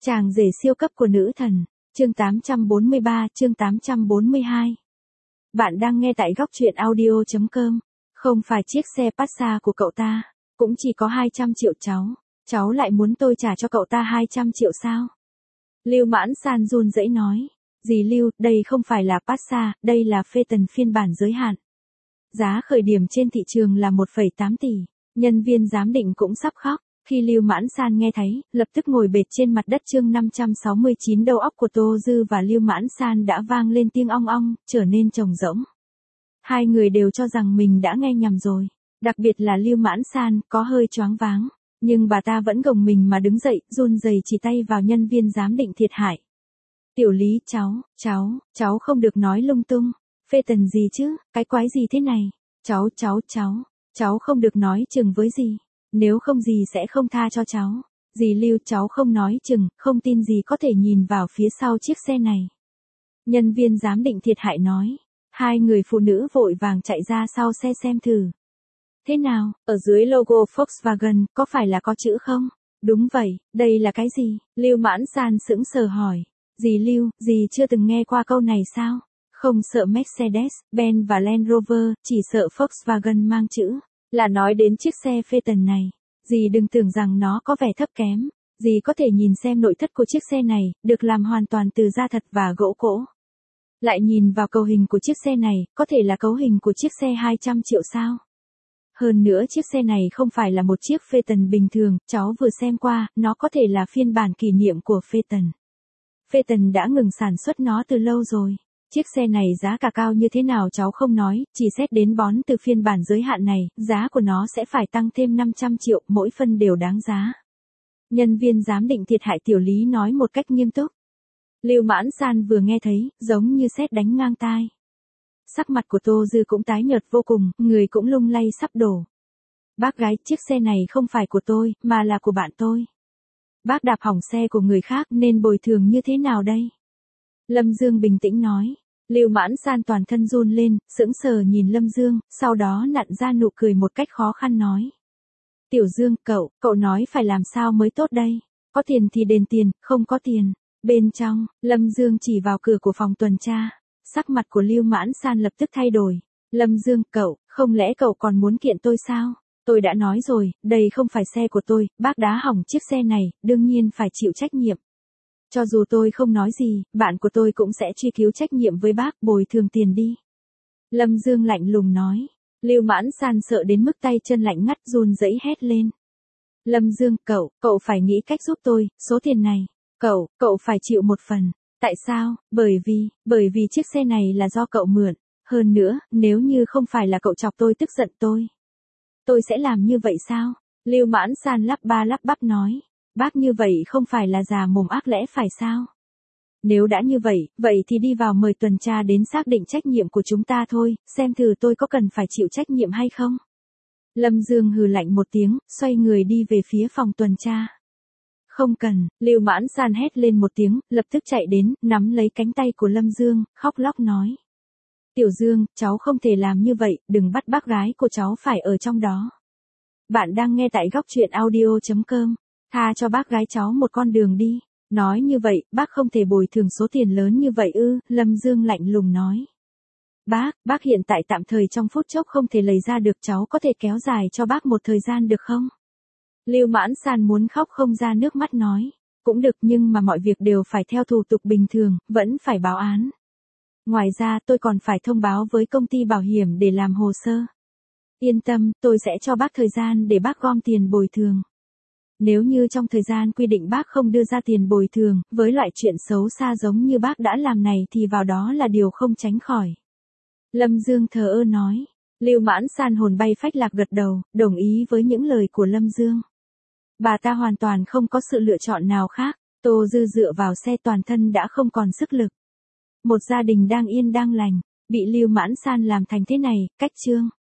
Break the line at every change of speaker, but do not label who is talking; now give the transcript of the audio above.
Chàng rể siêu cấp của nữ thần. Chương 843, chương 842. Bạn đang nghe tại góc truyện audio.com. Không phải chiếc xe Passat của cậu ta, cũng chỉ có 200 triệu cháu lại muốn tôi trả cho cậu ta 200 triệu sao? Lưu Mãn San run rẩy nói. Dì Lưu, đây không phải là Passat, đây là Phaeton phiên bản giới hạn. Giá khởi điểm trên thị trường là 1,8 tỷ. Nhân viên giám định cũng sắp khóc. Khi Lưu Mãn San nghe thấy, lập tức ngồi bệt trên mặt đất. Chương 569. Đầu óc của Tô Dư và Lưu Mãn San đã vang lên tiếng ong ong, trở nên trống rỗng. Hai người đều cho rằng mình đã nghe nhầm rồi. Đặc biệt là Lưu Mãn San, có hơi choáng váng. Nhưng bà ta vẫn gồng mình mà đứng dậy, run rẩy chỉ tay vào nhân viên giám định thiệt hại. Tiểu Lý, cháu không được nói lung tung. Phaeton gì chứ, cái quái gì thế này? Cháu không được nói chừng với dì. Nếu không dì sẽ không tha cho cháu. Dì Lưu, cháu không nói chừng, không tin dì có thể nhìn vào phía sau chiếc xe này. Nhân viên giám định thiệt hại nói. Hai người phụ nữ vội vàng chạy ra sau xe xem thử. Thế nào, ở dưới logo Volkswagen, có phải là có chữ không? Đúng vậy, đây là cái gì? Lưu Mãn San sững sờ hỏi. Dì Lưu, dì chưa từng nghe qua câu này sao? Không sợ Mercedes, Benz và Land Rover, chỉ sợ Volkswagen mang chữ. Là nói đến chiếc xe Phaeton này. Dì đừng tưởng rằng nó có vẻ thấp kém. Dì có thể nhìn xem nội thất của chiếc xe này, được làm hoàn toàn từ da thật và gỗ cỗ. Lại nhìn vào cấu hình của chiếc xe này, có thể là cấu hình của chiếc xe 200 triệu sao? Hơn nữa chiếc xe này không phải là một chiếc Phaeton bình thường, cháu vừa xem qua, nó có thể là phiên bản kỷ niệm của Phaeton. Phaeton đã ngừng sản xuất nó từ lâu rồi. Chiếc xe này giá cả cao như thế nào cháu không nói, chỉ xét đến bón từ phiên bản giới hạn này, giá của nó sẽ phải tăng thêm 500 triệu, mỗi phân đều đáng giá. Nhân viên giám định thiệt hại Tiểu Lý nói một cách nghiêm túc. Lưu Mãn San vừa nghe thấy, giống như sét đánh ngang tai. Sắc mặt của Tô Dư cũng tái nhợt vô cùng, người cũng lung lay sắp đổ. Bác gái, chiếc xe này không phải của tôi, mà là của bạn tôi. Bác đạp hỏng xe của người khác nên bồi thường như thế nào đây? Lâm Dương bình tĩnh nói. Lưu Mãn San toàn thân run lên, sững sờ nhìn Lâm Dương, sau đó nặn ra nụ cười một cách khó khăn nói. Tiểu Dương, cậu nói phải làm sao mới tốt đây? Có tiền thì đền tiền, không có tiền. Bên trong, Lâm Dương chỉ vào cửa của phòng tuần tra. Sắc mặt của Lưu Mãn San lập tức thay đổi. Lâm Dương, không lẽ cậu còn muốn kiện tôi sao? Tôi đã nói rồi, đây không phải xe của tôi, bác đã hỏng chiếc xe này, đương nhiên phải chịu trách nhiệm. Cho dù tôi không nói gì, bạn của tôi cũng sẽ truy cứu trách nhiệm với bác, bồi thường tiền đi. Lâm Dương lạnh lùng nói. Lưu Mãn San sợ đến mức tay chân lạnh ngắt run rẩy hét lên. Lâm Dương, cậu phải nghĩ cách giúp tôi, số tiền này, cậu phải chịu một phần. Tại sao? Bởi vì chiếc xe này là do cậu mượn. Hơn nữa, nếu như không phải là cậu chọc tôi tức giận tôi sẽ làm như vậy sao? Lưu Mãn San lắp ba lắp bắp nói. Bác như vậy không phải là già mồm ác lẽ phải sao? Nếu đã như vậy thì đi vào mời tuần tra đến xác định trách nhiệm của chúng ta thôi, xem thử tôi có cần phải chịu trách nhiệm hay không? Lâm Dương hừ lạnh một tiếng, xoay người đi về phía phòng tuần tra. Không cần, Lưu Mãn San hét lên một tiếng, lập tức chạy đến, nắm lấy cánh tay của Lâm Dương, khóc lóc nói. Tiểu Dương, cháu không thể làm như vậy, đừng bắt bác gái của cháu phải ở trong đó. Bạn đang nghe tại góc truyện audio.com. Tha cho bác gái cháu một con đường đi. Nói như vậy, bác không thể bồi thường số tiền lớn như vậy ư? Lâm Dương lạnh lùng nói. Bác hiện tại tạm thời trong phút chốc không thể lấy ra được, cháu có thể kéo dài cho bác một thời gian được không? Lưu Mãn San muốn khóc không ra nước mắt nói. Cũng được, nhưng mà mọi việc đều phải theo thủ tục bình thường, vẫn phải báo án. Ngoài ra tôi còn phải thông báo với công ty bảo hiểm để làm hồ sơ. Yên tâm, tôi sẽ cho bác thời gian để bác gom tiền bồi thường. Nếu như trong thời gian quy định bác không đưa ra tiền bồi thường, với loại chuyện xấu xa giống như bác đã làm này thì vào đó là điều không tránh khỏi. Lâm Dương thờ ơ nói. Lưu Mãn San hồn bay phách lạc gật đầu, đồng ý với những lời của Lâm Dương. Bà ta hoàn toàn không có sự lựa chọn nào khác. Tô Dư dựa vào xe toàn thân đã không còn sức lực. Một gia đình đang yên đang lành, bị Lưu Mãn San làm thành thế này, cách chương.